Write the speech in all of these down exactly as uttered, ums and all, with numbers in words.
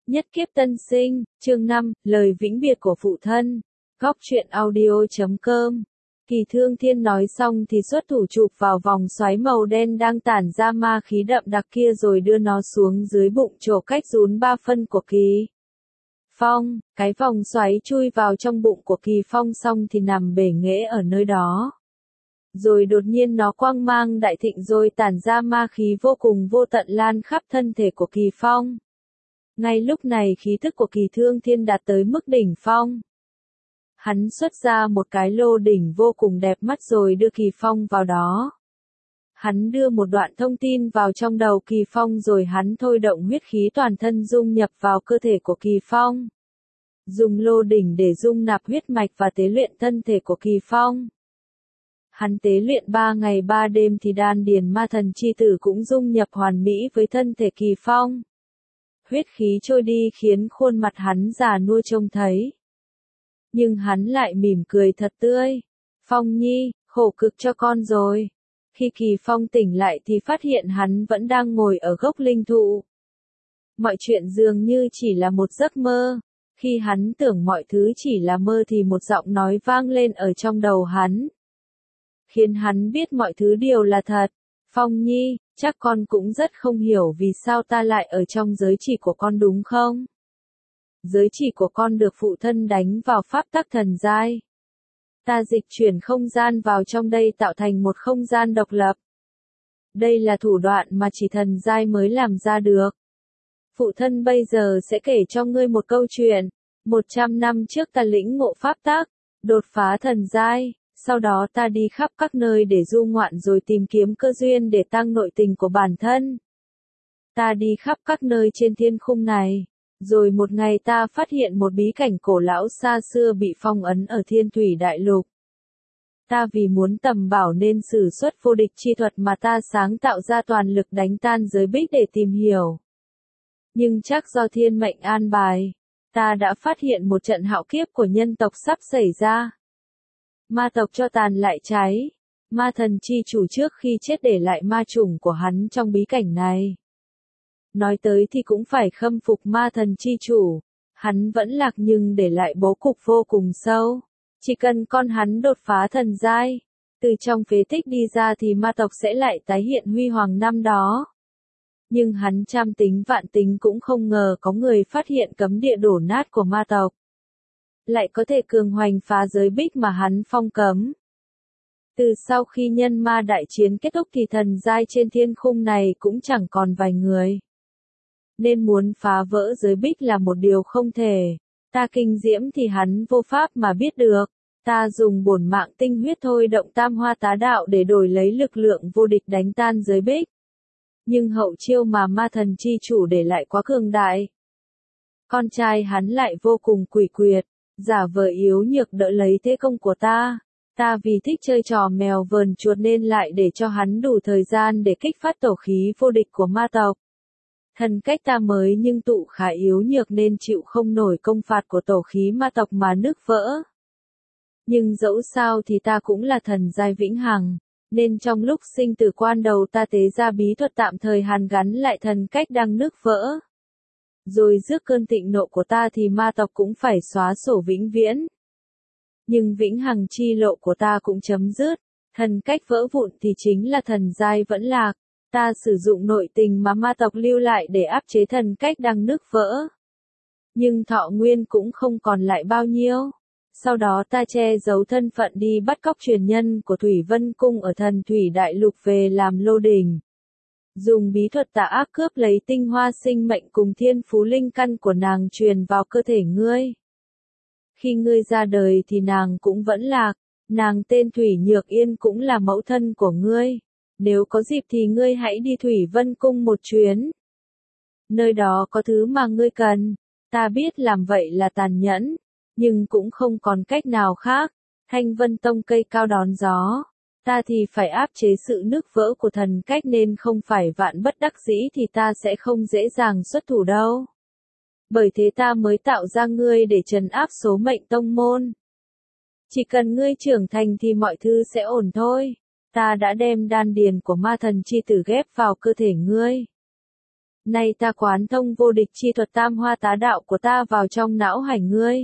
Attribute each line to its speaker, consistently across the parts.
Speaker 1: Nhất kiếp tân sinh, chương năm, lời vĩnh biệt của phụ thân. Góc truyện audio chấm com. Kỳ Thương Thiên nói xong thì xuất thủ chụp vào vòng xoáy màu đen đang tản ra ma khí đậm đặc kia rồi đưa nó xuống dưới bụng chỗ cách rún ba phân của Kỳ Phong. Cái vòng xoáy chui vào trong bụng của Kỳ Phong xong thì nằm bể nghễ ở nơi đó. Rồi đột nhiên nó quang mang đại thịnh rồi tản ra ma khí vô cùng vô tận lan khắp thân thể của Kỳ Phong. Ngay lúc này khí tức của Kỳ Thương Thiên đạt tới mức đỉnh phong. Hắn xuất ra một cái lô đỉnh vô cùng đẹp mắt rồi đưa Kỳ Phong vào đó. Hắn đưa một đoạn thông tin vào trong đầu Kỳ Phong rồi hắn thôi động huyết khí toàn thân dung nhập vào cơ thể của Kỳ Phong. Dùng lô đỉnh để dung nạp huyết mạch và tế luyện thân thể của Kỳ Phong. Hắn tế luyện ba ngày ba đêm thì đan điền ma thần chi tử cũng dung nhập hoàn mỹ với thân thể Kỳ Phong. Huyết khí trôi đi khiến khuôn mặt hắn già nua trông thấy. Nhưng hắn lại mỉm cười thật tươi. Phong nhi, khổ cực cho con rồi. Khi Kỳ Phong tỉnh lại thì phát hiện hắn vẫn đang ngồi ở gốc linh thụ. Mọi chuyện dường như chỉ là một giấc mơ. Khi hắn tưởng mọi thứ chỉ là mơ thì một giọng nói vang lên ở trong đầu hắn. Khiến hắn biết mọi thứ đều là thật. Phong nhi, chắc con cũng rất không hiểu vì sao ta lại ở trong giới chỉ của con đúng không? Giới chỉ của con được phụ thân đánh vào pháp tắc thần giai. Ta dịch chuyển không gian vào trong đây tạo thành một không gian độc lập. Đây là thủ đoạn mà chỉ thần giai mới làm ra được. Phụ thân bây giờ sẽ kể cho ngươi một câu chuyện. Một trăm năm trước ta lĩnh ngộ pháp tắc, đột phá thần giai. Sau đó ta đi khắp các nơi để du ngoạn rồi tìm kiếm cơ duyên để tăng nội tình của bản thân. Ta đi khắp các nơi trên thiên khung này. Rồi một ngày ta phát hiện một bí cảnh cổ lão xa xưa bị phong ấn ở thiên thủy đại lục. Ta vì muốn tầm bảo nên sử xuất vô địch chi thuật mà ta sáng tạo ra toàn lực đánh tan giới bích để tìm hiểu. Nhưng chắc do thiên mệnh an bài, ta đã phát hiện một trận hạo kiếp của nhân tộc sắp xảy ra. Ma tộc cho tàn lại cháy. Ma thần chi chủ trước khi chết để lại ma chủng của hắn trong bí cảnh này. Nói tới thì cũng phải khâm phục ma thần chi chủ. Hắn vẫn lạc nhưng để lại bố cục vô cùng sâu. Chỉ cần con hắn đột phá thần giai, từ trong phế tích đi ra thì ma tộc sẽ lại tái hiện huy hoàng năm đó. Nhưng hắn trăm tính vạn tính cũng không ngờ có người phát hiện cấm địa đổ nát của ma tộc. Lại có thể cường hoành phá giới bích mà hắn phong cấm. Từ sau khi nhân ma đại chiến kết thúc thì thần giai trên thiên khung này cũng chẳng còn vài người. Nên muốn phá vỡ giới bích là một điều không thể. Ta kinh diễm thì hắn vô pháp mà biết được. Ta dùng bổn mạng tinh huyết thôi động tam hoa tá đạo để đổi lấy lực lượng vô địch đánh tan giới bích. Nhưng hậu chiêu mà ma thần chi chủ để lại quá cường đại. Con trai hắn lại vô cùng quỷ quyệt. Giả vờ yếu nhược đỡ lấy thế công của ta. Ta vì thích chơi trò mèo vờn chuột nên lại để cho hắn đủ thời gian để kích phát tổ khí vô địch của ma tộc. Thần cách ta mới nhưng tụ khá yếu nhược nên chịu không nổi công phạt của tổ khí ma tộc mà nứt vỡ. Nhưng dẫu sao thì ta cũng là thần giai vĩnh hằng. Nên trong lúc sinh tử quan đầu ta tế ra bí thuật tạm thời hàn gắn lại thần cách đang nứt vỡ. Rồi trước cơn thịnh nộ của ta thì ma tộc cũng phải xóa sổ vĩnh viễn. Nhưng vĩnh hằng chi lộ của ta cũng chấm dứt. Thần cách vỡ vụn thì chính là thần giai vẫn lạc. Ta sử dụng nội tình mà ma tộc lưu lại để áp chế thần cách đang nứt vỡ. Nhưng thọ nguyên cũng không còn lại bao nhiêu. Sau đó ta che giấu thân phận đi bắt cóc truyền nhân của Thủy Vân Cung ở thần thủy đại lục về làm lô đỉnh. Dùng bí thuật tà ác cướp lấy tinh hoa sinh mệnh cùng thiên phú linh căn của nàng truyền vào cơ thể ngươi. Khi ngươi ra đời thì nàng cũng vẫn lạc, nàng tên Thủy Nhược Yên cũng là mẫu thân của ngươi. Nếu có dịp thì ngươi hãy đi Thủy Vân Cung một chuyến. Nơi đó có thứ mà ngươi cần. Ta biết làm vậy là tàn nhẫn, nhưng cũng không còn cách nào khác. Thanh Vân Tông cây cao đón gió. Ta thì phải áp chế sự nứt vỡ của thần cách nên không phải vạn bất đắc dĩ thì ta sẽ không dễ dàng xuất thủ đâu. Bởi thế ta mới tạo ra ngươi để trấn áp số mệnh tông môn. Chỉ cần ngươi trưởng thành thì mọi thứ sẽ ổn thôi. Ta đã đem đan điền của ma thần chi tử ghép vào cơ thể ngươi. Nay ta quán thông vô địch chi thuật tam hoa tá đạo của ta vào trong não hải ngươi.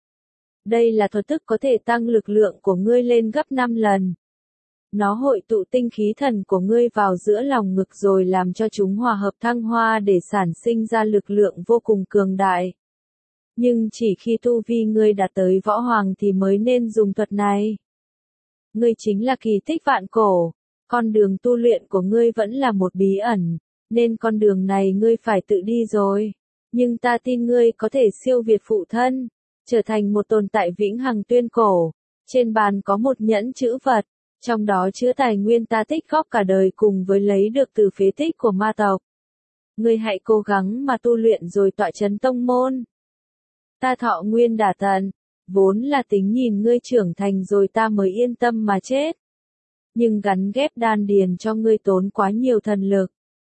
Speaker 1: Đây là thuật thức có thể tăng lực lượng của ngươi lên gấp năm lần. Nó hội tụ tinh khí thần của ngươi vào giữa lòng ngực rồi làm cho chúng hòa hợp thăng hoa để sản sinh ra lực lượng vô cùng cường đại. Nhưng chỉ khi tu vi ngươi đạt tới võ hoàng thì mới nên dùng thuật này. Ngươi chính là kỳ tích vạn cổ, con đường tu luyện của ngươi vẫn là một bí ẩn, nên con đường này ngươi phải tự đi rồi. Nhưng ta tin ngươi có thể siêu việt phụ thân, trở thành một tồn tại vĩnh hằng tuyên cổ. Trên bàn có một nhẫn chữ vật, trong đó chứa tài nguyên ta tích góp cả đời cùng với lấy được từ phế tích của ma tộc. Ngươi hãy cố gắng mà tu luyện rồi tọa chấn tông môn. Ta thọ nguyên đả tận, vốn là tính nhìn ngươi trưởng thành rồi ta mới yên tâm mà chết. Nhưng gắn ghép đan điền cho ngươi tốn quá nhiều thần lực.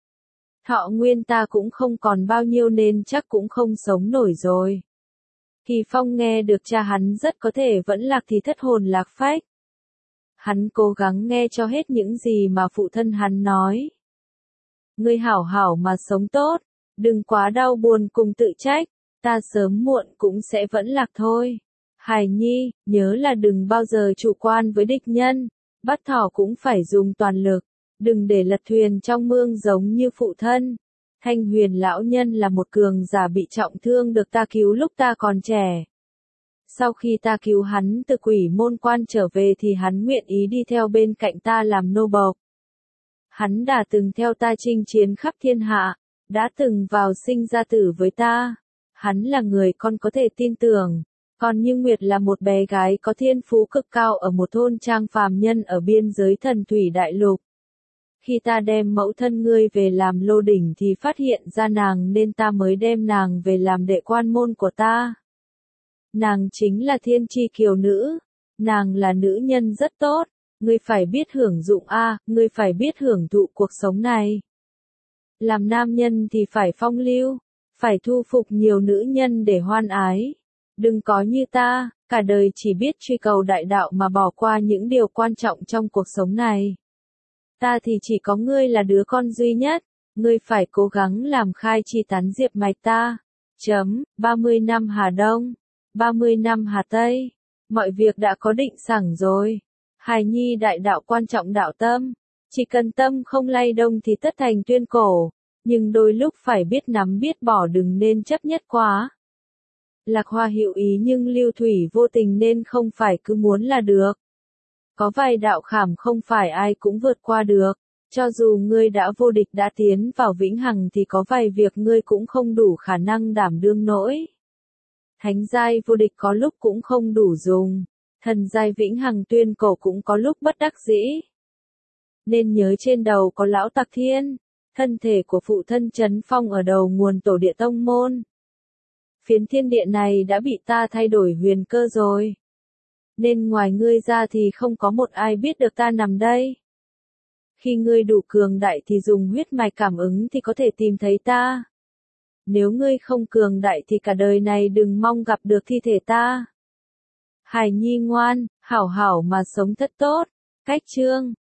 Speaker 1: Thọ nguyên ta cũng không còn bao nhiêu nên chắc cũng không sống nổi rồi. Kỳ Phong nghe được cha hắn rất có thể vẫn lạc thì thất hồn lạc phách. Hắn cố gắng nghe cho hết những gì mà phụ thân hắn nói. Ngươi hảo hảo mà sống tốt, đừng quá đau buồn cùng tự trách, ta sớm muộn cũng sẽ vẫn lạc thôi. Hải Nhi, nhớ là đừng bao giờ chủ quan với địch nhân, bắt thỏ cũng phải dùng toàn lực, đừng để lật thuyền trong mương giống như phụ thân. Thanh Huyền lão nhân là một cường giả bị trọng thương được ta cứu lúc ta còn trẻ. Sau khi ta cứu hắn từ quỷ môn quan trở về thì hắn nguyện ý đi theo bên cạnh ta làm nô bộc. Hắn đã từng theo ta chinh chiến khắp thiên hạ, đã từng vào sinh ra tử với ta. Hắn là người con có thể tin tưởng. Còn Như Nguyệt là một bé gái có thiên phú cực cao ở một thôn trang phàm nhân ở biên giới Thần Thủy Đại Lục. Khi ta đem mẫu thân ngươi về làm lô đỉnh thì phát hiện ra nàng nên ta mới đem nàng về làm đệ quan môn của ta. Nàng chính là thiên chi kiều nữ. Nàng là nữ nhân rất tốt. Ngươi phải biết hưởng dụng a, à, ngươi phải biết hưởng thụ cuộc sống này. Làm nam nhân thì phải phong lưu, phải thu phục nhiều nữ nhân để hoan ái. Đừng có như ta, cả đời chỉ biết truy cầu đại đạo mà bỏ qua những điều quan trọng trong cuộc sống này. Ta thì chỉ có ngươi là đứa con duy nhất, ngươi phải cố gắng làm khai chi tán diệp mạch ta. Chấm, ba mươi năm Hà Đông, ba mươi năm Hà Tây, mọi việc đã có định sẵn rồi. Hài Nhi đại đạo quan trọng đạo tâm, chỉ cần tâm không lay động thì tất thành tuyên cổ, nhưng đôi lúc phải biết nắm biết bỏ đừng nên chấp nhất quá. Lạc Hoa hữu ý nhưng lưu thủy vô tình nên không phải cứ muốn là được. Có vài đạo khảm không phải ai cũng vượt qua được, cho dù ngươi đã vô địch đã tiến vào vĩnh hằng thì có vài việc ngươi cũng không đủ khả năng đảm đương nổi. Thánh giai vô địch có lúc cũng không đủ dùng, thần giai vĩnh hằng tuyên cổ cũng có lúc bất đắc dĩ. Nên nhớ trên đầu có lão Tạc Thiên, thân thể của phụ thân Trấn Phong ở đầu nguồn tổ địa tông môn. Phiến thiên địa này đã bị ta thay đổi huyền cơ rồi. Nên ngoài ngươi ra thì không có một ai biết được ta nằm đây. Khi ngươi đủ cường đại thì dùng huyết mạch cảm ứng thì có thể tìm thấy ta. Nếu ngươi không cường đại thì cả đời này đừng mong gặp được thi thể ta. Hải Nhi ngoan, hảo hảo mà sống thật tốt. Cách chương